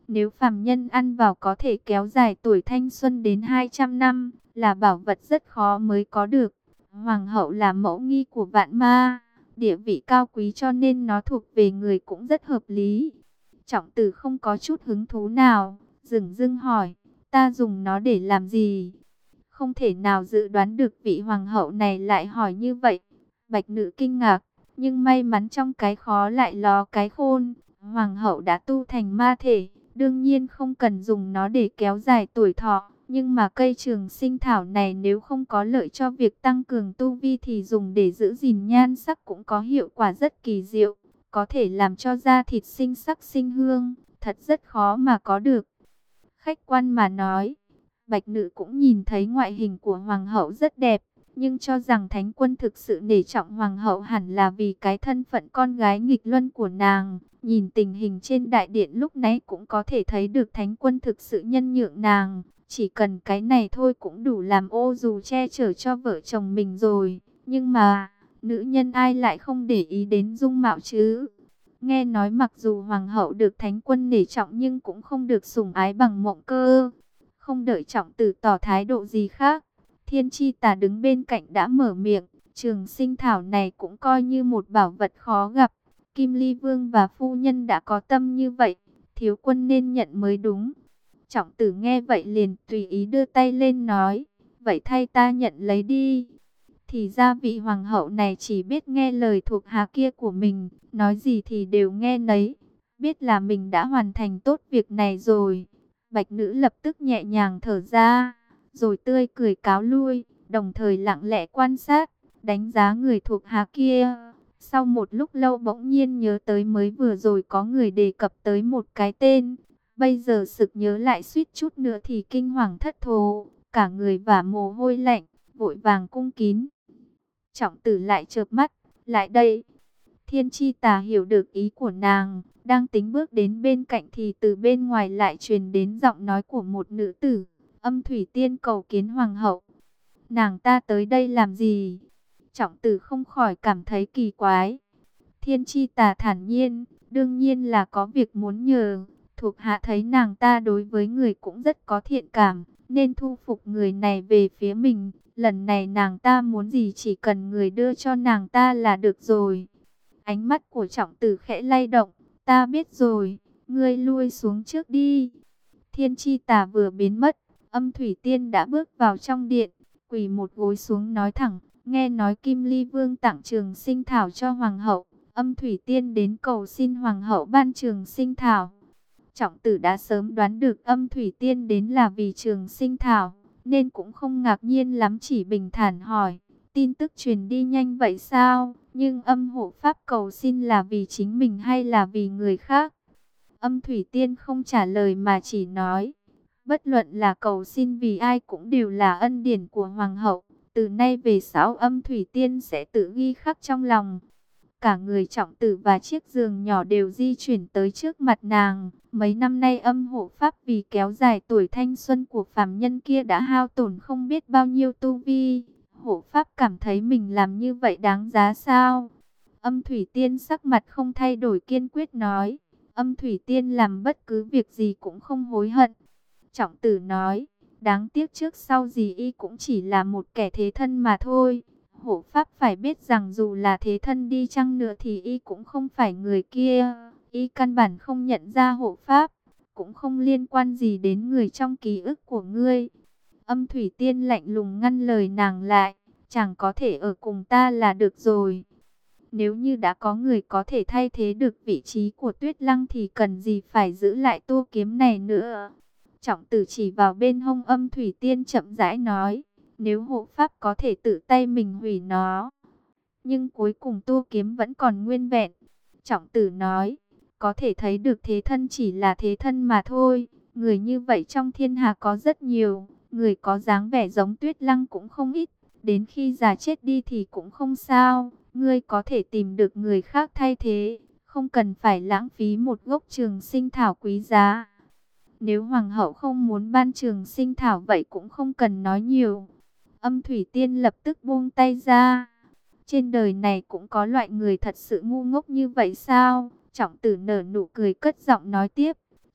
Nếu phàm nhân ăn vào có thể kéo dài tuổi thanh xuân đến hai trăm năm, là bảo vật rất khó mới có được. Hoàng hậu là mẫu nghi của vạn ma, địa vị cao quý cho nên nó thuộc về người cũng rất hợp lý. Trọng tử không có chút hứng thú nào, dửng dưng hỏi, ta dùng nó để làm gì? Không thể nào dự đoán được vị hoàng hậu này lại hỏi như vậy. Bạch nữ kinh ngạc, nhưng may mắn trong cái khó lại ló cái khôn. Hoàng hậu đã tu thành ma thể, đương nhiên không cần dùng nó để kéo dài tuổi thọ. Nhưng mà cây trường sinh thảo này nếu không có lợi cho việc tăng cường tu vi thì dùng để giữ gìn nhan sắc cũng có hiệu quả rất kỳ diệu. Có thể làm cho da thịt sinh sắc sinh hương, thật rất khó mà có được. Khách quan mà nói, Bạch nữ cũng nhìn thấy ngoại hình của hoàng hậu rất đẹp, nhưng cho rằng thánh quân thực sự nể trọng hoàng hậu hẳn là vì cái thân phận con gái nghịch luân của nàng. Nhìn tình hình trên đại điện lúc nãy cũng có thể thấy được thánh quân thực sự nhân nhượng nàng. Chỉ cần cái này thôi cũng đủ làm ô dù che chở cho vợ chồng mình rồi. Nhưng mà, nữ nhân ai lại không để ý đến dung mạo chứ? Nghe nói mặc dù hoàng hậu được thánh quân nể trọng nhưng cũng không được sủng ái bằng Mộng Cơ. Không đợi Trọng tử tỏ thái độ gì khác, Thiên Chi Tà đứng bên cạnh đã mở miệng. Trường sinh thảo này cũng coi như một bảo vật khó gặp. Kim Ly Vương và phu nhân đã có tâm như vậy, thiếu quân nên nhận mới đúng. Trọng tử nghe vậy liền tùy ý đưa tay lên nói, vậy thay ta nhận lấy đi. Thì ra vị hoàng hậu này chỉ biết nghe lời thuộc hạ kia của mình, nói gì thì đều nghe nấy. Biết là mình đã hoàn thành tốt việc này rồi. Bạch nữ lập tức nhẹ nhàng thở ra, rồi tươi cười cáo lui, đồng thời lặng lẽ quan sát, đánh giá người thuộc hạ kia. Sau một lúc lâu bỗng nhiên nhớ tới mới vừa rồi có người đề cập tới một cái tên. Bây giờ sực nhớ lại suýt chút nữa thì kinh hoàng thất thố, cả người vả mồ hôi lạnh, vội vàng cung kín. Trọng tử lại chợp mắt, lại đây. Thiên Chi Tà hiểu được ý của nàng, đang tính bước đến bên cạnh thì từ bên ngoài lại truyền đến giọng nói của một nữ tử. Âm Thủy Tiên cầu kiến hoàng hậu. Nàng ta tới đây làm gì? Trọng tử không khỏi cảm thấy kỳ quái. Thiên Chi Tà thản nhiên, đương nhiên là có việc muốn nhờ. Thuộc hạ thấy nàng ta đối với người cũng rất có thiện cảm, nên thu phục người này về phía mình. Lần này nàng ta muốn gì chỉ cần người đưa cho nàng ta là được rồi. Ánh mắt của Trọng tử khẽ lay động, ta biết rồi, ngươi lui xuống trước đi. Thiên Chi Tà vừa biến mất, Âm Thủy Tiên đã bước vào trong điện, quỳ một gối xuống nói thẳng, nghe nói Kim Ly Vương tặng trường sinh thảo cho hoàng hậu, Âm Thủy Tiên đến cầu xin hoàng hậu ban trường sinh thảo. Trọng tử đã sớm đoán được Âm Thủy Tiên đến là vì trường sinh thảo, nên cũng không ngạc nhiên lắm, chỉ bình thản hỏi, tin tức truyền đi nhanh vậy sao? Nhưng Âm hộ pháp cầu xin là vì chính mình hay là vì người khác? Âm Thủy Tiên không trả lời mà chỉ nói, bất luận là cầu xin vì ai cũng đều là ân điển của hoàng hậu. Từ nay về sau Âm Thủy Tiên sẽ tự ghi khắc trong lòng. Cả người Trọng tử và chiếc giường nhỏ đều di chuyển tới trước mặt nàng. Mấy năm nay Âm hộ pháp vì kéo dài tuổi thanh xuân của phàm nhân kia đã hao tổn không biết bao nhiêu tu vi. Hộ pháp cảm thấy mình làm như vậy đáng giá sao? Âm Thủy Tiên sắc mặt không thay đổi, kiên quyết nói, Âm Thủy Tiên làm bất cứ việc gì cũng không hối hận. Trọng tử nói, đáng tiếc trước sau gì y cũng chỉ là một kẻ thế thân mà thôi. Hộ pháp phải biết rằng dù là thế thân đi chăng nữa thì y cũng không phải người kia. Y căn bản không nhận ra hộ pháp, cũng không liên quan gì đến người trong ký ức của ngươi. Âm Thủy Tiên lạnh lùng ngăn lời nàng lại, chẳng có thể ở cùng ta là được rồi. Nếu như đã có người có thể thay thế được vị trí của Tuyết Lăng thì cần gì phải giữ lại tu kiếm này nữa. Trọng tử chỉ vào bên hông Âm Thủy Tiên chậm rãi nói, nếu hộ pháp có thể tự tay mình hủy nó, nhưng cuối cùng tu kiếm vẫn còn nguyên vẹn. Trọng tử nói, có thể thấy được thế thân chỉ là thế thân mà thôi. Người như vậy trong thiên hạ có rất nhiều, người có dáng vẻ giống Tuyết Lăng cũng không ít. Đến khi già chết đi thì cũng không sao, ngươi có thể tìm được người khác thay thế, không cần phải lãng phí một gốc trường sinh thảo quý giá. Nếu hoàng hậu không muốn ban trường sinh thảo vậy cũng không cần nói nhiều. Âm Thủy Tiên lập tức buông tay ra. Trên đời này cũng có loại người thật sự ngu ngốc như vậy sao? Trọng tử nở nụ cười cất giọng nói tiếp.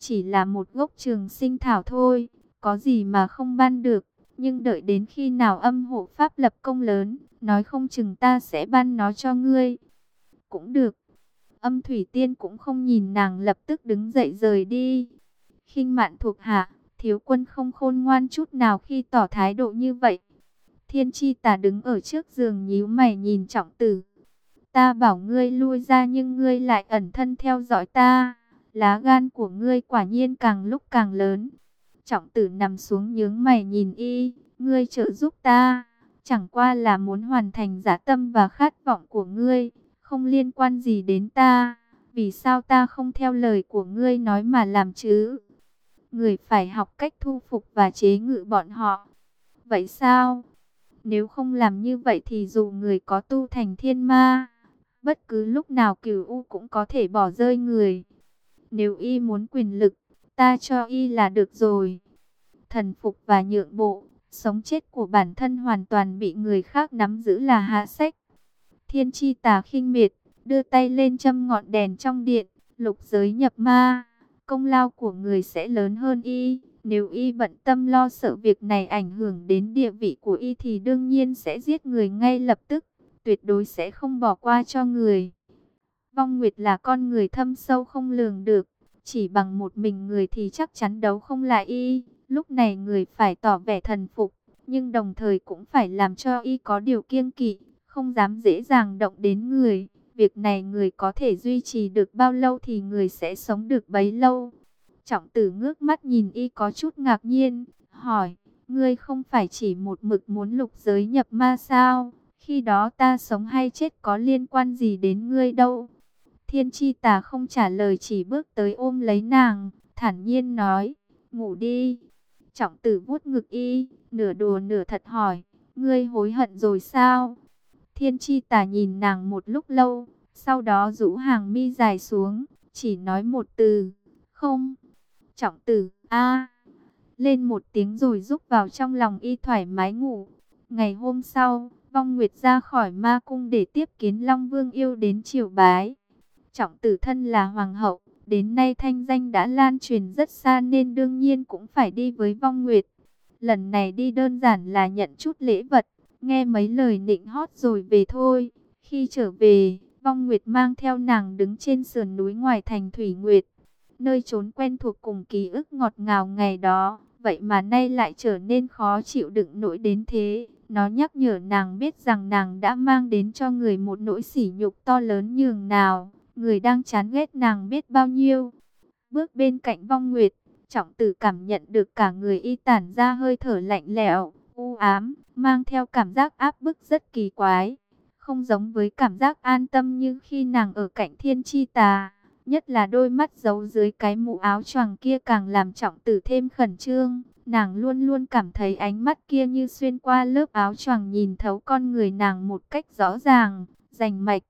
chỉ là một gốc trường sinh thảo thôi, có gì mà không ban được. Nhưng đợi đến khi nào âm hộ pháp lập công lớn, nói không chừng ta sẽ ban nó cho ngươi. Cũng được. Âm thủy tiên cũng không nhìn nàng, lập tức đứng dậy rời đi. Khinh mạn thuộc hạ, thiếu quân không khôn ngoan chút nào khi tỏ thái độ như vậy. Thiên Chi Tà đứng ở trước giường nhíu mày nhìn Trọng Tử. Ta bảo ngươi lui ra nhưng ngươi lại ẩn thân theo dõi ta. Lá gan của ngươi quả nhiên càng lúc càng lớn. Trọng Tử nằm xuống nhướng mày nhìn y. Ngươi trợ giúp ta, chẳng qua là muốn hoàn thành dã tâm và khát vọng của ngươi, không liên quan gì đến ta. Vì sao ta không theo lời của ngươi nói mà làm chứ? Người phải học cách thu phục và chế ngự bọn họ. Vậy sao? Nếu không làm như vậy thì dù người có tu thành thiên ma, bất cứ lúc nào Cửu U cũng có thể bỏ rơi người. Nếu y muốn quyền lực, ta cho y là được rồi. Thần phục và nhượng bộ, sống chết của bản thân hoàn toàn bị người khác nắm giữ là hạ sách. Thiên Chi Tà khinh miệt, đưa tay lên châm ngọn đèn trong điện, lục giới nhập ma. Công lao của người sẽ lớn hơn y. Nếu y bận tâm lo sợ việc này ảnh hưởng đến địa vị của y thì đương nhiên sẽ giết người ngay lập tức. Tuyệt đối sẽ không bỏ qua cho người. Vong Nguyệt là con người thâm sâu không lường được. Chỉ bằng một mình người thì chắc chắn đấu không lại y. Lúc này người phải tỏ vẻ thần phục, nhưng đồng thời cũng phải làm cho y có điều kiêng kỵ, không dám dễ dàng động đến người. Việc này người có thể duy trì được bao lâu thì người sẽ sống được bấy lâu. Trọng Tử ngước mắt nhìn y có chút ngạc nhiên, hỏi, ngươi không phải chỉ một mực muốn lục giới nhập ma sao? Khi đó ta sống hay chết có liên quan gì đến ngươi đâu? Thiên Chi Tà không trả lời, chỉ bước tới ôm lấy nàng, thản nhiên nói, ngủ đi. Trọng Tử vuốt ngực y, nửa đùa nửa thật hỏi, ngươi hối hận rồi sao? Thiên Chi Tà nhìn nàng một lúc lâu, sau đó rũ hàng mi dài xuống, chỉ nói một từ, không. Trọng Tử, a lên một tiếng rồi rúc vào trong lòng y thoải mái ngủ. Ngày hôm sau, Vong Nguyệt ra khỏi ma cung để tiếp kiến Long Vương yêu đến triều bái. Trọng Tử thân là hoàng hậu, đến nay thanh danh đã lan truyền rất xa nên đương nhiên cũng phải đi với Vong Nguyệt. Lần này đi đơn giản là nhận chút lễ vật, nghe mấy lời nịnh hót rồi về thôi. Khi trở về, Vong Nguyệt mang theo nàng đứng trên sườn núi ngoài thành Thủy Nguyệt, nơi trốn quen thuộc cùng ký ức ngọt ngào ngày đó, vậy mà nay lại trở nên khó chịu đựng nỗi đến thế. Nó nhắc nhở nàng biết rằng nàng đã mang đến cho người một nỗi sỉ nhục to lớn nhường nào, người đang chán ghét nàng biết bao nhiêu. Bước bên cạnh Vong Nguyệt, Trọng Tử cảm nhận được cả người y tản ra hơi thở lạnh lẽo, u ám, mang theo cảm giác áp bức rất kỳ quái, không giống với cảm giác an tâm như khi nàng ở cạnh Thiên Chi Tà. Nhất là đôi mắt giấu dưới cái mũ áo choàng kia càng làm Trọng Tử thêm khẩn trương. Nàng luôn luôn cảm thấy ánh mắt kia như xuyên qua lớp áo choàng nhìn thấu con người nàng một cách rõ ràng, rành mạch.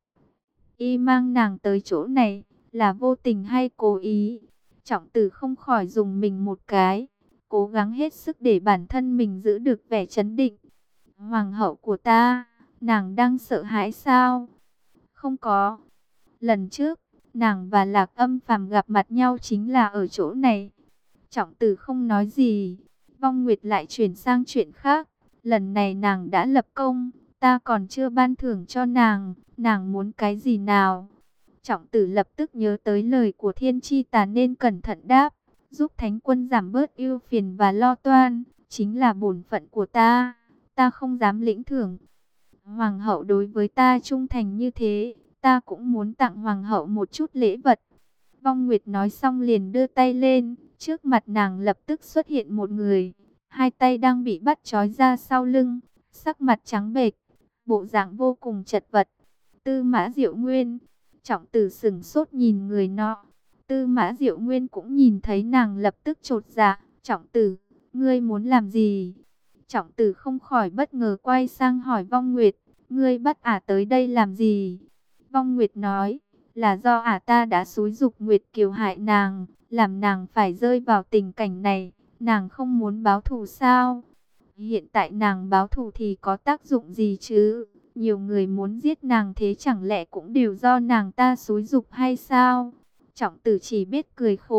Y mang nàng tới chỗ này là vô tình hay cố ý? Trọng Tử không khỏi dùng mình một cái, cố gắng hết sức để bản thân mình giữ được vẻ trấn định. Hoàng hậu của ta, nàng đang sợ hãi sao? Không có. Lần trước nàng và Lạc Âm Phàm gặp mặt nhau chính là ở chỗ này. Trọng Tử không nói gì. Vong Nguyệt lại chuyển sang chuyện khác. Lần này nàng đã lập công, ta còn chưa ban thưởng cho nàng. Nàng muốn cái gì nào? Trọng Tử lập tức nhớ tới lời của Thiên Chi Tà nên cẩn thận đáp. Giúp Thánh Quân giảm bớt ưu phiền và lo toan, chính là bổn phận của ta. Ta không dám lĩnh thưởng. Hoàng hậu đối với ta trung thành như thế, ta cũng muốn tặng hoàng hậu một chút lễ vật. Vong Nguyệt nói xong liền đưa tay lên, trước mặt nàng lập tức xuất hiện một người, hai tay đang bị bắt trói ra sau lưng, sắc mặt trắng bệch, bộ dạng vô cùng chật vật. Tư Mã Diệu Nguyên. Trọng Tử sững sốt nhìn người nọ. Tư Mã Diệu Nguyên cũng nhìn thấy nàng lập tức chột dạ. Trọng Tử, ngươi muốn làm gì? Trọng Tử không khỏi bất ngờ quay sang hỏi Vong Nguyệt, ngươi bắt ả tới đây làm gì? Vong Nguyệt nói, là do ả ta đã xúi giục Nguyệt Kiều hại nàng, làm nàng phải rơi vào tình cảnh này, nàng không muốn báo thù sao? Hiện tại nàng báo thù thì có tác dụng gì chứ? Nhiều người muốn giết nàng thế chẳng lẽ cũng đều do nàng ta xúi giục hay sao? Trọng Tử chỉ biết cười khổ,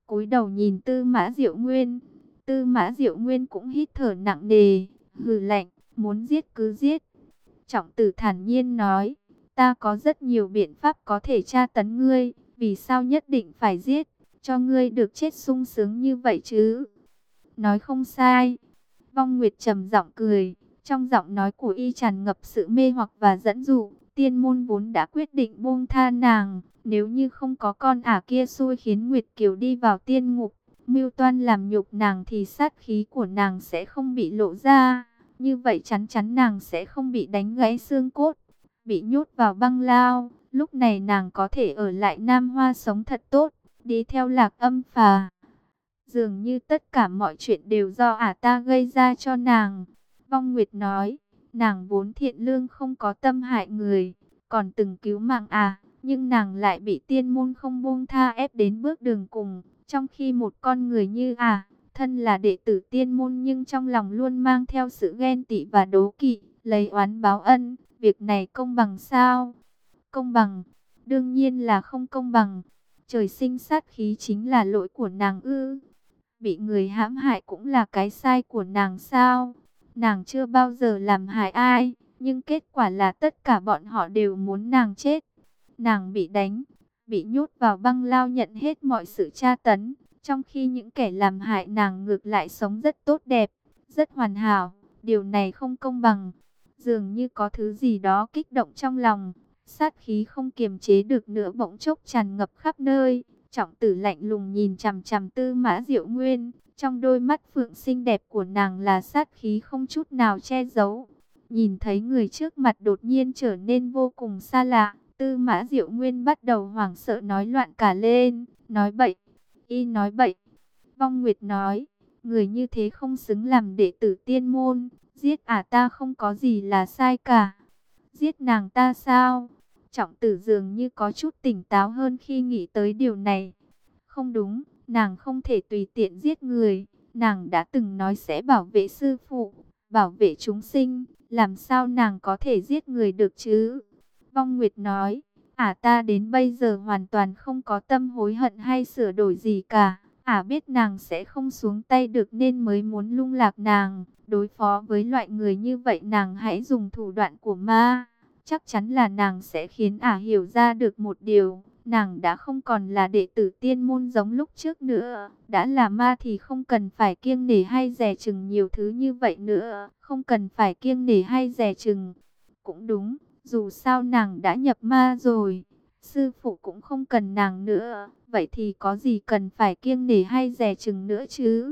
cúi đầu nhìn Tư Mã Diệu Nguyên. Tư Mã Diệu Nguyên cũng hít thở nặng nề, hừ lạnh, muốn giết cứ giết. Trọng Tử thản nhiên nói, ta có rất nhiều biện pháp có thể tra tấn ngươi, vì sao nhất định phải giết, cho ngươi được chết sung sướng như vậy chứ? Nói không sai. Vong Nguyệt trầm giọng cười, trong giọng nói của y tràn ngập sự mê hoặc và dẫn dụ. Tiên môn vốn đã quyết định buông tha nàng, nếu như không có con ả kia xui khiến Nguyệt Kiều đi vào tiên ngục, mưu toan làm nhục nàng thì sát khí của nàng sẽ không bị lộ ra. Như vậy chắn chắn nàng sẽ không bị đánh gãy xương cốt, bị nhốt vào băng lao. Lúc này nàng có thể ở lại Nam Hoa sống thật tốt, đi theo Lạc Âm Phà. Dường như tất cả mọi chuyện đều do ả ta gây ra cho nàng. Vong Nguyệt nói, nàng vốn thiện lương không có tâm hại người, còn từng cứu mạng ả, nhưng nàng lại bị tiên môn không buông tha ép đến bước đường cùng. Trong khi một con người như ả, thân là đệ tử tiên môn nhưng trong lòng luôn mang theo sự ghen tị và đố kỵ, lấy oán báo ân, việc này công bằng sao? Công bằng? Đương nhiên là không công bằng. Trời sinh sát khí chính là lỗi của nàng ư? Bị người hãm hại cũng là cái sai của nàng sao? Nàng chưa bao giờ làm hại ai, nhưng kết quả là tất cả bọn họ đều muốn nàng chết. Nàng bị đánh, bị nhốt vào băng lao nhận hết mọi sự tra tấn, trong khi những kẻ làm hại nàng ngược lại sống rất tốt đẹp, rất hoàn hảo. Điều này không công bằng. Dường như có thứ gì đó kích động trong lòng, sát khí không kiềm chế được nữa bỗng chốc tràn ngập khắp nơi. Trọng Tử lạnh lùng nhìn chằm chằm Tư Mã Diệu Nguyên, trong đôi mắt phượng xinh đẹp của nàng là sát khí không chút nào che giấu. Nhìn thấy người trước mặt đột nhiên trở nên vô cùng xa lạ, Tư Mã Diệu Nguyên bắt đầu hoảng sợ nói loạn cả lên, nói bậy, y nói bậy. Vong Nguyệt nói, người như thế không xứng làm đệ tử tiên môn, giết ả ta không có gì là sai cả. Giết nàng ta sao? Trọng Tử dường như có chút tỉnh táo hơn khi nghĩ tới điều này. Không đúng, nàng không thể tùy tiện giết người. Nàng đã từng nói sẽ bảo vệ sư phụ, bảo vệ chúng sinh. Làm sao nàng có thể giết người được chứ? Vong Nguyệt nói, ả ta đến bây giờ hoàn toàn không có tâm hối hận hay sửa đổi gì cả. Ả biết nàng sẽ không xuống tay được nên mới muốn lung lạc nàng. Đối phó với loại người như vậy nàng hãy dùng thủ đoạn của ma. Chắc chắn là nàng sẽ khiến ả hiểu ra được một điều. Nàng đã không còn là đệ tử tiên môn giống lúc trước nữa. Đã là ma thì không cần phải kiêng nể hay dè chừng nhiều thứ như vậy nữa. Không cần phải kiêng nể hay dè chừng. Cũng đúng, dù sao nàng đã nhập ma rồi. Sư phụ cũng không cần nàng nữa. Vậy thì có gì cần phải kiêng nể hay dè chừng nữa chứ?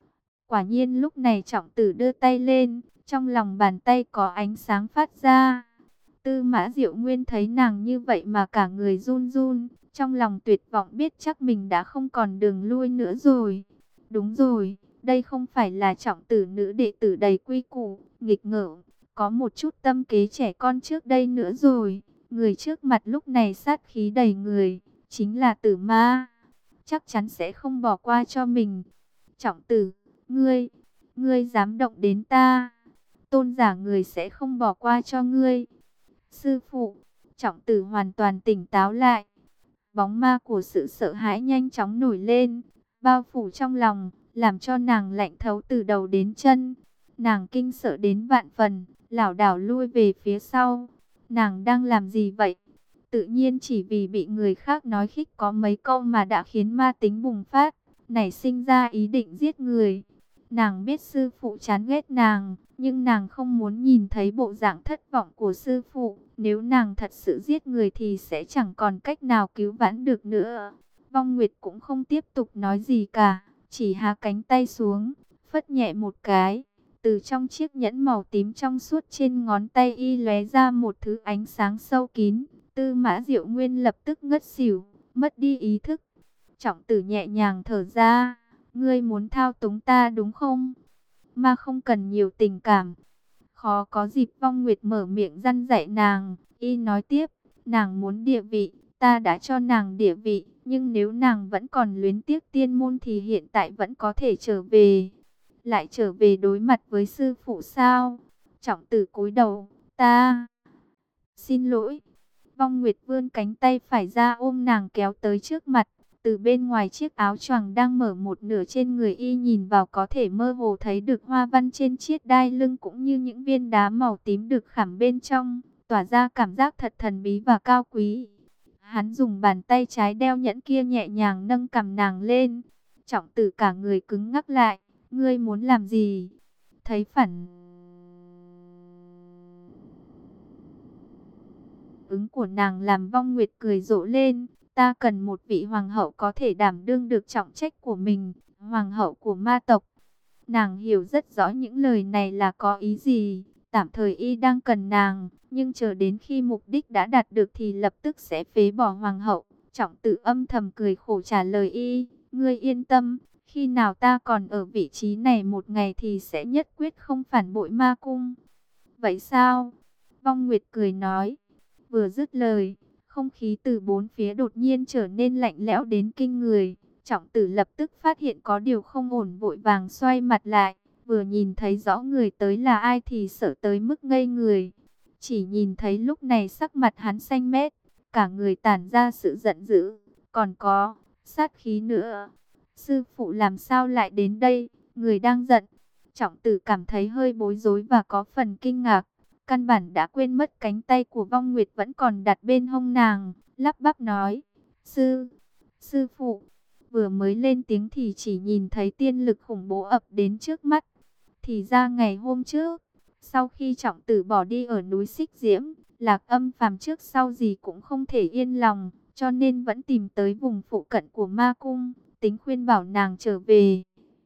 Quả nhiên lúc này Trọng Tử đưa tay lên. Trong lòng bàn tay có ánh sáng phát ra. Tư Mã Diệu Nguyên thấy nàng như vậy mà cả người run run, trong lòng tuyệt vọng biết chắc mình đã không còn đường lui nữa rồi. Đúng rồi, đây không phải là Trọng Tử nữ đệ tử đầy quy củ, nghịch ngợm, có một chút tâm kế trẻ con trước đây nữa rồi. Người trước mặt lúc này sát khí đầy người, chính là Tử Ma. Chắc chắn sẽ không bỏ qua cho mình. Trọng Tử, ngươi, ngươi dám động đến ta, tôn giả người sẽ không bỏ qua cho ngươi. Sư phụ, Trọng Tử hoàn toàn tỉnh táo lại. Bóng ma của sự sợ hãi nhanh chóng nổi lên, bao phủ trong lòng, làm cho nàng lạnh thấu từ đầu đến chân. Nàng kinh sợ đến vạn phần, lảo đảo lui về phía sau. Nàng đang làm gì vậy? Tự nhiên chỉ vì bị người khác nói khích có mấy câu mà đã khiến ma tính bùng phát, nảy sinh ra ý định giết người. Nàng biết sư phụ chán ghét nàng, nhưng nàng không muốn nhìn thấy bộ dạng thất vọng của sư phụ. Nếu nàng thật sự giết người thì sẽ chẳng còn cách nào cứu vãn được nữa. Vong Nguyệt cũng không tiếp tục nói gì cả, chỉ há cánh tay xuống, phất nhẹ một cái. Từ trong chiếc nhẫn màu tím trong suốt trên ngón tay y lóe ra một thứ ánh sáng sâu kín. Tư Mã Diệu Nguyên lập tức ngất xỉu, mất đi ý thức. Trọng Tử nhẹ nhàng thở ra. Ngươi muốn thao túng ta đúng không? Mà không cần nhiều tình cảm. Khó có dịp Vong Nguyệt mở miệng răn dạy nàng. Y nói tiếp, nàng muốn địa vị, ta đã cho nàng địa vị. Nhưng nếu nàng vẫn còn luyến tiếc tiên môn thì hiện tại vẫn có thể trở về. Lại trở về đối mặt với sư phụ sao? Trọng Tử cúi đầu, ta xin lỗi. Vong Nguyệt vươn cánh tay phải ra ôm nàng kéo tới trước mặt. từ bên ngoài chiếc áo choàng đang mở một nửa trên người y nhìn vào có thể mơ hồ thấy được hoa văn trên chiếc đai lưng cũng như những viên đá màu tím được khảm bên trong, tỏa ra cảm giác thật thần bí và cao quý. Hắn dùng bàn tay trái đeo nhẫn kia nhẹ nhàng nâng cằm nàng lên. Trọng Tử cả người cứng ngắc lại, ngươi muốn làm gì? Thấy phản ứng của nàng làm Vong Nguyệt cười rộ lên. Ta cần một vị hoàng hậu có thể đảm đương được trọng trách của mình, hoàng hậu của ma tộc. Nàng hiểu rất rõ những lời này là có ý gì. Tạm thời y đang cần nàng, nhưng chờ đến khi mục đích đã đạt được thì lập tức sẽ phế bỏ hoàng hậu. Trọng Tử âm thầm cười khổ trả lời y, ngươi yên tâm, khi nào ta còn ở vị trí này một ngày thì sẽ nhất quyết không phản bội ma cung. Vậy sao? Vong Nguyệt cười nói. Vừa dứt lời, không khí từ bốn phía đột nhiên trở nên lạnh lẽo đến kinh người. Trọng Tử lập tức phát hiện có điều không ổn, vội vàng xoay mặt lại. Vừa nhìn thấy rõ người tới là ai thì sợ tới mức ngây người. Chỉ nhìn thấy lúc này sắc mặt hắn xanh mét, cả người tản ra sự giận dữ, còn có sát khí nữa. Sư phụ làm sao lại đến đây? Người đang giận. Trọng Tử cảm thấy hơi bối rối và có phần kinh ngạc. Căn bản đã quên mất cánh tay của Vong Nguyệt vẫn còn đặt bên hông nàng, lắp bắp nói, sư, sư phụ. Vừa mới lên tiếng thì chỉ nhìn thấy tiên lực khủng bố ập đến trước mắt. Thì ra ngày hôm trước, sau khi Trọng Tử bỏ đi ở núi Xích Diễm, Lạc Âm phàm trước sau gì cũng không thể yên lòng, cho nên vẫn tìm tới vùng phụ cận của ma cung, tính khuyên bảo nàng trở về.